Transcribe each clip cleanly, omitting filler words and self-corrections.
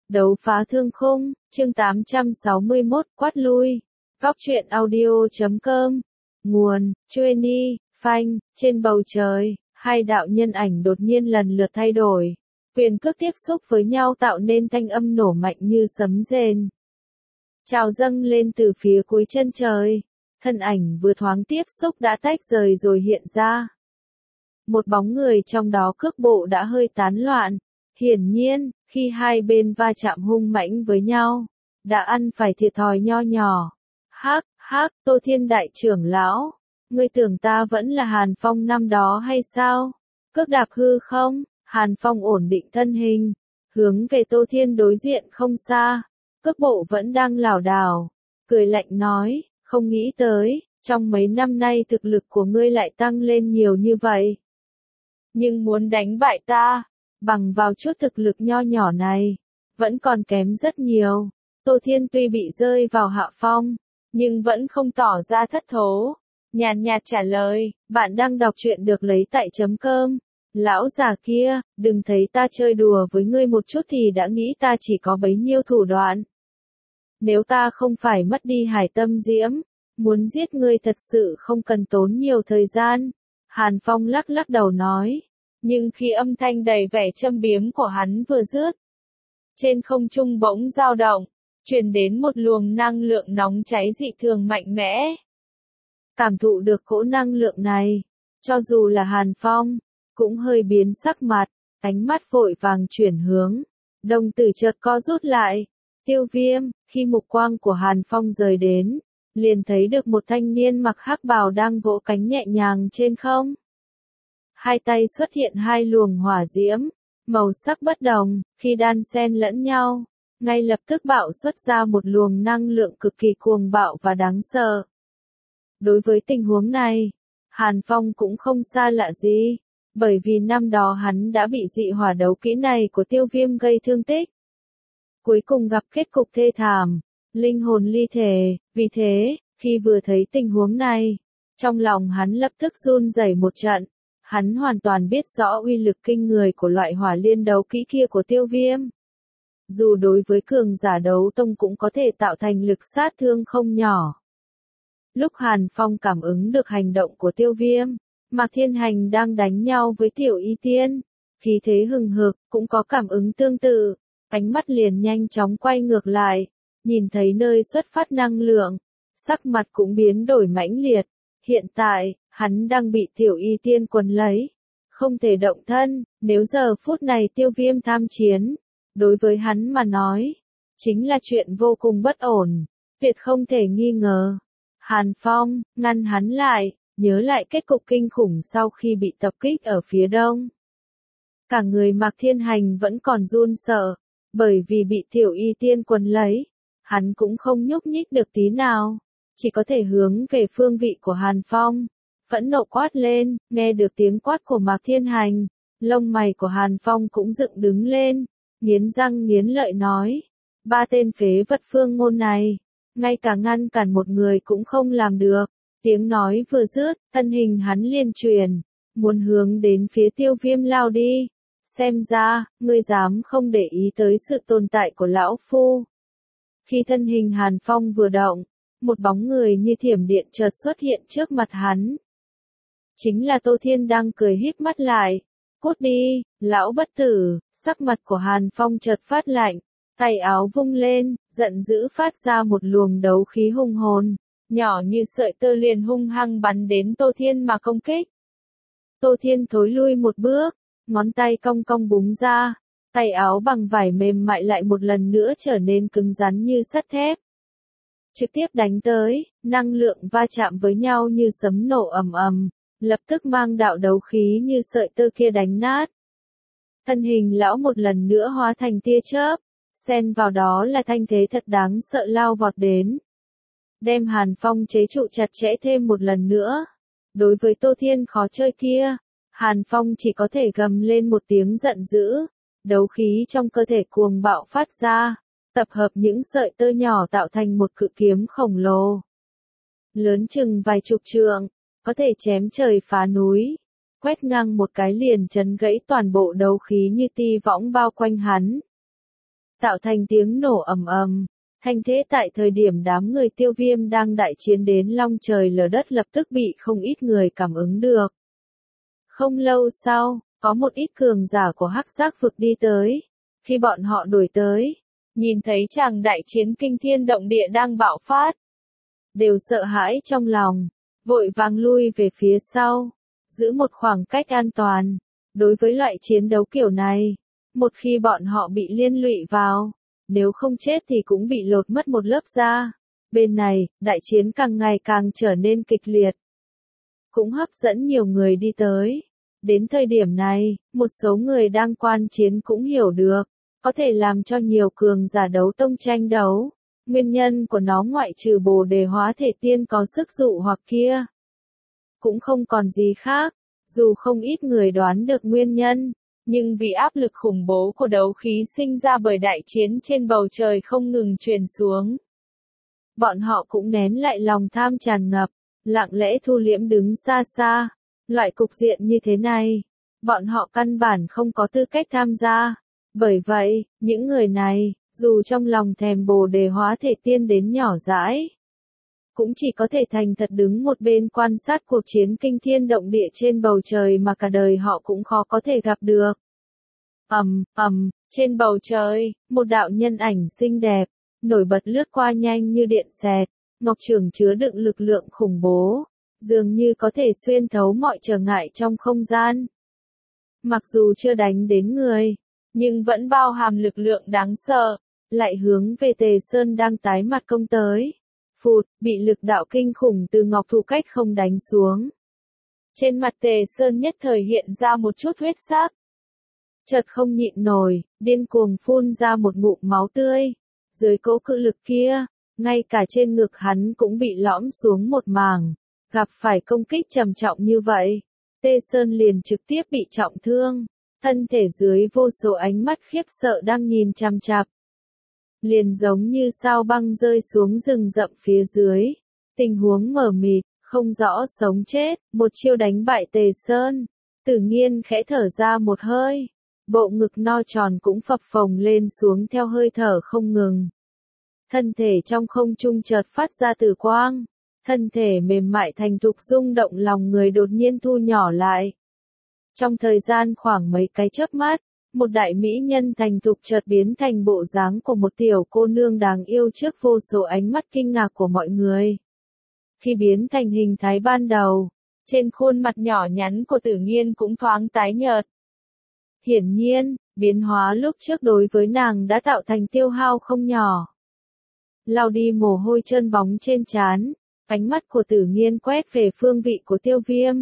Đấu phá thương khung, chương 861, quát lui. Góc truyện audio.com. Nguồn, Chueni, Phanh, trên bầu trời, hai đạo nhân ảnh đột nhiên lần lượt thay đổi. Quyền cước tiếp xúc với nhau tạo nên thanh âm nổ mạnh như sấm rền. Trào dâng lên từ phía cuối chân trời. Thân ảnh vừa thoáng tiếp xúc đã tách rời rồi hiện ra. Một bóng người trong đó cước bộ đã hơi tán loạn. Hiển nhiên, khi hai bên va chạm hung mãnh với nhau, đã ăn phải thiệt thòi nho nhỏ. Hắc, Tô Thiên đại trưởng lão, ngươi tưởng ta vẫn là Hàn Phong năm đó hay sao? Cước đạp hư không? Hàn Phong ổn định thân hình, hướng về Tô Thiên đối diện không xa, cước bộ vẫn đang lảo đảo, cười lạnh nói, không nghĩ tới, trong mấy năm nay thực lực của ngươi lại tăng lên nhiều như vậy. Nhưng muốn đánh bại ta, bằng vào chút thực lực nho nhỏ này, vẫn còn kém rất nhiều. Tô Thiên tuy bị rơi vào hạ phong, nhưng vẫn không tỏ ra thất thố. Nhàn nhạt trả lời, bạn đang đọc truyện được lấy tại .com. Lão già kia, đừng thấy ta chơi đùa với ngươi một chút thì đã nghĩ ta chỉ có bấy nhiêu thủ đoạn. Nếu ta không phải mất đi hải tâm diễm, muốn giết ngươi thật sự không cần tốn nhiều thời gian. Hàn Phong lắc lắc đầu nói. Nhưng khi âm thanh đầy vẻ châm biếm của hắn vừa dứt, trên không trung bỗng dao động, truyền đến một luồng năng lượng nóng cháy dị thường mạnh mẽ. Cảm thụ được cỗ năng lượng này, cho dù là Hàn Phong, cũng hơi biến sắc mặt, ánh mắt vội vàng chuyển hướng, đồng tử chợt co rút lại. Tiêu Viêm, khi mục quang của Hàn Phong rời đến, liền thấy được một thanh niên mặc hắc bào đang vỗ cánh nhẹ nhàng trên không. Hai tay xuất hiện hai luồng hỏa diễm, màu sắc bất đồng, khi đan xen lẫn nhau, ngay lập tức bạo xuất ra một luồng năng lượng cực kỳ cuồng bạo và đáng sợ. Đối với tình huống này, Hàn Phong cũng không xa lạ gì, bởi vì năm đó hắn đã bị dị hỏa đấu kỹ này của Tiêu Viêm gây thương tích. Cuối cùng gặp kết cục thê thảm, linh hồn ly thể, vì thế, khi vừa thấy tình huống này, trong lòng hắn lập tức run rẩy một trận. Hắn hoàn toàn biết rõ uy lực kinh người của loại hỏa liên đấu kỹ kia của Tiêu Viêm. Dù đối với cường giả đấu tông cũng có thể tạo thành lực sát thương không nhỏ. Lúc Hàn Phong cảm ứng được hành động của Tiêu Viêm, Mạc Thiên Hành đang đánh nhau với Tiểu Y Tiên, khí thế hừng hực, cũng có cảm ứng tương tự, ánh mắt liền nhanh chóng quay ngược lại, nhìn thấy nơi xuất phát năng lượng, sắc mặt cũng biến đổi mãnh liệt. Hiện tại, hắn đang bị Tiểu Y Tiên quấn lấy, không thể động thân, nếu giờ phút này Tiêu Viêm tham chiến, đối với hắn mà nói, chính là chuyện vô cùng bất ổn, tuyệt không thể nghi ngờ. Hàn Phong, ngăn hắn lại, nhớ lại kết cục kinh khủng sau khi bị tập kích ở phía đông. Cả người Mạc Thiên Hành vẫn còn run sợ, bởi vì bị Tiểu Y Tiên quấn lấy, hắn cũng không nhúc nhích được tí nào. Chỉ có thể hướng về phương vị của Hàn Phong, phẫn nộ quát lên. Nghe được tiếng quát của Mạc Thiên Hành, lông mày của Hàn Phong cũng dựng đứng lên, nghiến răng nghiến lợi nói, ba tên phế vật Phương Ngôn này, ngay cả ngăn cản một người cũng không làm được. Tiếng nói vừa dứt, thân hình hắn liên chuyển, muốn hướng đến phía Tiêu Viêm lao đi. Xem ra, ngươi dám không để ý tới sự tồn tại của lão phu. Khi thân hình Hàn Phong vừa động, một bóng người như thiểm điện chợt xuất hiện trước mặt hắn. Chính là Tô Thiên đang cười híp mắt lại. Cút đi, lão bất tử. Sắc mặt của Hàn Phong chợt phát lạnh, tay áo vung lên, giận dữ phát ra một luồng đấu khí hung hồn, nhỏ như sợi tơ liền hung hăng bắn đến Tô Thiên mà công kích. Tô Thiên thối lui một bước, ngón tay cong cong búng ra, tay áo bằng vải mềm mại lại một lần nữa trở nên cứng rắn như sắt thép. Trực tiếp đánh tới, năng lượng va chạm với nhau như sấm nổ ầm ầm, lập tức mang đạo đấu khí như sợi tơ kia đánh nát. Thân hình lão một lần nữa hóa thành tia chớp, xen vào đó là thanh thế thật đáng sợ lao vọt đến. Đem Hàn Phong chế trụ chặt chẽ thêm một lần nữa. Đối với Tô Thiên khó chơi kia, Hàn Phong chỉ có thể gầm lên một tiếng giận dữ, đấu khí trong cơ thể cuồng bạo phát ra. Tập hợp những sợi tơ nhỏ tạo thành một cự kiếm khổng lồ. Lớn chừng vài chục trượng, có thể chém trời phá núi. Quét ngang một cái liền chấn gãy toàn bộ đấu khí như ti võng bao quanh hắn. tạo thành tiếng nổ ầm ầm. Thanh thế tại thời điểm đám người Tiêu Viêm đang đại chiến đến long trời lở đất lập tức bị không ít người cảm ứng được. Không lâu sau, có một ít cường giả của Hắc Giác vực đi tới. Khi bọn họ đuổi tới, nhìn thấy tràng đại chiến kinh thiên động địa đang bạo phát, đều sợ hãi trong lòng, vội vàng lui về phía sau, giữ một khoảng cách an toàn. Đối với loại chiến đấu kiểu này, một khi bọn họ bị liên lụy vào, nếu không chết thì cũng bị lột mất một lớp da. Bên này, đại chiến càng ngày càng trở nên kịch liệt, cũng hấp dẫn nhiều người đi tới. Đến thời điểm này, một số người đang quan chiến cũng hiểu được, có thể làm cho nhiều cường giả đấu tông tranh đấu. Nguyên nhân của nó ngoại trừ Bồ Đề Hóa Thể Tiên có sức dụ hoặc kia, cũng không còn gì khác. Dù không ít người đoán được nguyên nhân, nhưng vì áp lực khủng bố của đấu khí sinh ra bởi đại chiến trên bầu trời không ngừng truyền xuống, bọn họ cũng nén lại lòng tham tràn ngập, lặng lẽ thu liễm đứng xa xa. Loại cục diện như thế này, bọn họ căn bản không có tư cách tham gia. Bởi vậy, những người này, dù trong lòng thèm Bồ Đề Hóa Thể Tiên đến nhỏ dãi, cũng chỉ có thể thành thật đứng một bên quan sát cuộc chiến kinh thiên động địa trên bầu trời mà cả đời họ cũng khó có thể gặp được. Trên bầu trời, một đạo nhân ảnh xinh đẹp, nổi bật lướt qua nhanh như điện xẹt, ngọc trường chứa đựng lực lượng khủng bố, dường như có thể xuyên thấu mọi trở ngại trong không gian. Mặc dù chưa đánh đến người, nhưng vẫn bao hàm lực lượng đáng sợ, lại hướng về Tề Sơn đang tái mặt công tới. Phụt, bị lực đạo kinh khủng từ ngọc thủ cách không đánh xuống. Trên mặt Tề Sơn nhất thời hiện ra một chút huyết sắc. Chợt không nhịn nổi, điên cuồng phun ra một ngụm máu tươi. Dưới cỗ cự lực kia, ngay cả trên ngực hắn cũng bị lõm xuống một mảng. Gặp phải công kích trầm trọng như vậy, Tề Sơn liền trực tiếp bị trọng thương. Thân thể dưới vô số ánh mắt khiếp sợ đang nhìn chằm chằm. Liền giống như sao băng rơi xuống rừng rậm phía dưới. Tình huống mờ mịt, không rõ sống chết, một chiêu đánh bại Tề Sơn. Tử Nghiên khẽ thở ra một hơi. Bộ ngực no tròn cũng phập phồng lên xuống theo hơi thở không ngừng. Thân thể trong không trung chợt phát ra tử quang. Thân thể mềm mại thành thục rung động lòng người đột nhiên thu nhỏ lại. Trong thời gian khoảng mấy cái chớp mắt, một đại mỹ nhân thành thục chợt biến thành bộ dáng của một tiểu cô nương đáng yêu trước vô số ánh mắt kinh ngạc của mọi người. Khi biến thành hình thái ban đầu, trên khuôn mặt nhỏ nhắn của Tử Nghiên cũng thoáng tái nhợt. Hiển nhiên, biến hóa lúc trước đối với nàng đã tạo thành tiêu hao không nhỏ. Lau đi mồ hôi trơn bóng trên trán, ánh mắt của Tử Nghiên quét về phương vị của Tiêu Viêm.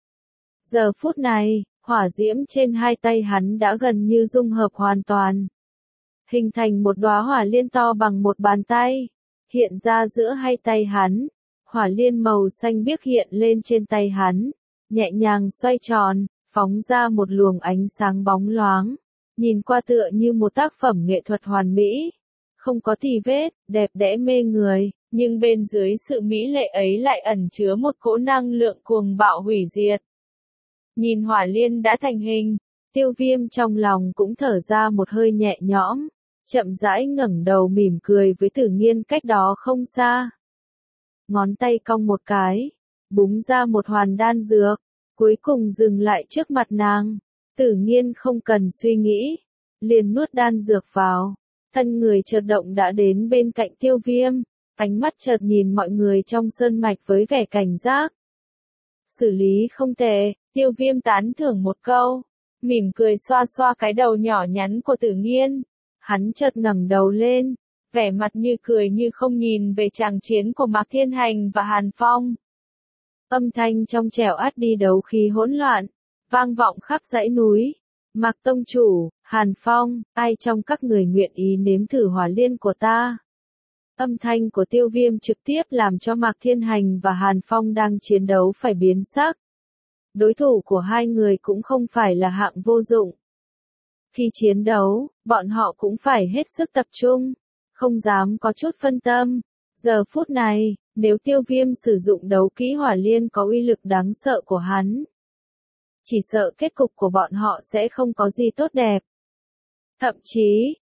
Giờ phút này, hỏa diễm trên hai tay hắn đã gần như dung hợp hoàn toàn, hình thành một đóa hỏa liên to bằng một bàn tay, hiện ra giữa hai tay hắn. Hỏa liên màu xanh biếc hiện lên trên tay hắn, nhẹ nhàng xoay tròn, phóng ra một luồng ánh sáng bóng loáng, nhìn qua tựa như một tác phẩm nghệ thuật hoàn mỹ, không có tì vết, đẹp đẽ mê người, nhưng bên dưới sự mỹ lệ ấy lại ẩn chứa một cỗ năng lượng cuồng bạo hủy diệt. Nhìn hỏa liên đã thành hình, Tiêu Viêm trong lòng cũng thở ra một hơi nhẹ nhõm, chậm rãi ngẩng đầu mỉm cười với Tử Nghiên cách đó không xa. Ngón tay cong một cái, búng ra một hoàn đan dược, cuối cùng dừng lại trước mặt nàng. Tử Nghiên không cần suy nghĩ, liền nuốt đan dược vào, thân người chợt động đã đến bên cạnh Tiêu Viêm, ánh mắt chợt nhìn mọi người trong sơn mạch với vẻ cảnh giác. Xử lý không tệ, Tiêu Viêm tán thưởng một câu, mỉm cười xoa xoa cái đầu nhỏ nhắn của Tử Nghiên. Hắn chợt ngẩng đầu lên, vẻ mặt như cười như không nhìn về tràng chiến của Mạc Thiên Hành và Hàn Phong. Âm thanh trong trẻo át đi đấu khí hỗn loạn, vang vọng khắp dãy núi. Mạc Tông Chủ, Hàn Phong, ai trong các người nguyện ý nếm thử hỏa liên của ta? Âm thanh của Tiêu Viêm trực tiếp làm cho Mạc Thiên Hành và Hàn Phong đang chiến đấu phải biến sắc. Đối thủ của hai người cũng không phải là hạng vô dụng. Khi chiến đấu, bọn họ cũng phải hết sức tập trung, không dám có chút phân tâm. Giờ phút này, nếu Tiêu Viêm sử dụng đấu kỹ hỏa liên có uy lực đáng sợ của hắn, chỉ sợ kết cục của bọn họ sẽ không có gì tốt đẹp. Thậm chí,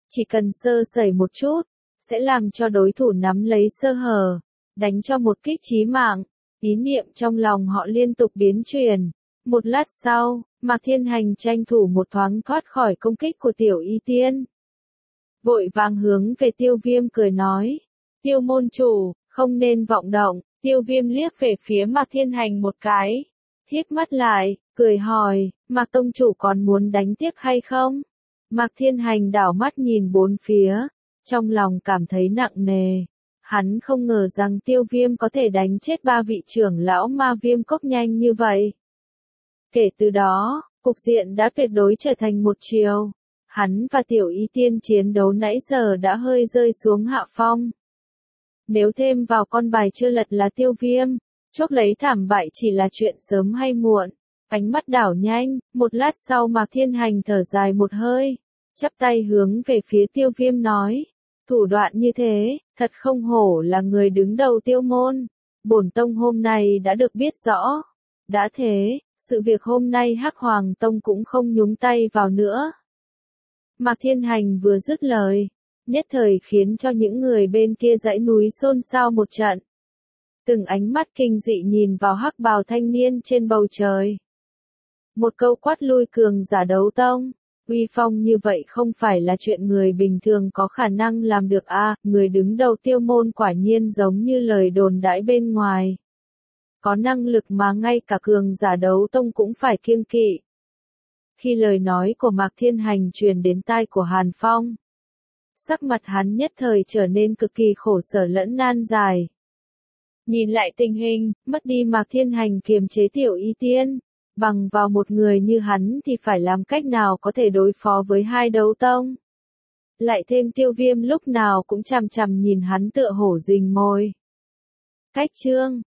Chỉ cần sơ sẩy một chút, sẽ làm cho đối thủ nắm lấy sơ hở, đánh cho một kích chí mạng. Ý niệm trong lòng họ liên tục biến chuyển. Một lát sau, Mạc Thiên Hành tranh thủ một thoáng thoát khỏi công kích của Tiểu Y Tiên. Vội vàng hướng về Tiêu Viêm cười nói, Tiêu môn chủ, không nên vọng động. Tiêu Viêm liếc về phía Mạc Thiên Hành một cái, híp mắt lại, cười hỏi, Mạc tông chủ còn muốn đánh tiếp hay không? Mạc Thiên Hành đảo mắt nhìn bốn phía, trong lòng cảm thấy nặng nề. Hắn không ngờ rằng Tiêu Viêm có thể đánh chết 3 vị trưởng lão ma viêm cốc nhanh như vậy. Kể từ đó, cục diện đã tuyệt đối trở thành một chiều. Hắn và Tiểu Y Tiên chiến đấu nãy giờ đã hơi rơi xuống hạ phong. Nếu thêm vào con bài chưa lật là Tiêu Viêm, chốc lấy thảm bại chỉ là chuyện sớm hay muộn. Ánh mắt đảo nhanh, một lát sau Mạc Thiên Hành thở dài một hơi, chắp tay hướng về phía Tiêu Viêm nói, thủ đoạn như thế, thật không hổ là người đứng đầu Tiêu môn. Bổn tông hôm nay đã được biết rõ. Đã thế, sự việc hôm nay Hắc Hoàng Tông cũng không nhúng tay vào nữa. Mạc Thiên Hành vừa dứt lời, nhất thời khiến cho những người bên kia dãy núi xôn xao một trận. Từng ánh mắt kinh dị nhìn vào hắc bào thanh niên trên bầu trời. Một câu quát lui cường giả đấu tông, uy phong như vậy không phải là chuyện người bình thường có khả năng làm được a. Người đứng đầu Tiêu môn quả nhiên giống như lời đồn đãi bên ngoài. Có năng lực mà ngay cả cường giả đấu tông cũng phải kiêng kỵ. Khi lời nói của Mạc Thiên Hành truyền đến tai của Hàn Phong, sắc mặt hắn nhất thời trở nên cực kỳ khổ sở lẫn nan giải. Nhìn lại tình hình, mất đi Mạc Thiên Hành kiềm chế Tiểu Y Tiên, bằng vào một người như hắn thì phải làm cách nào có thể đối phó với hai đấu tông. Lại thêm Tiêu Viêm lúc nào cũng chằm chằm nhìn hắn tựa hổ rình mồi. Cách chương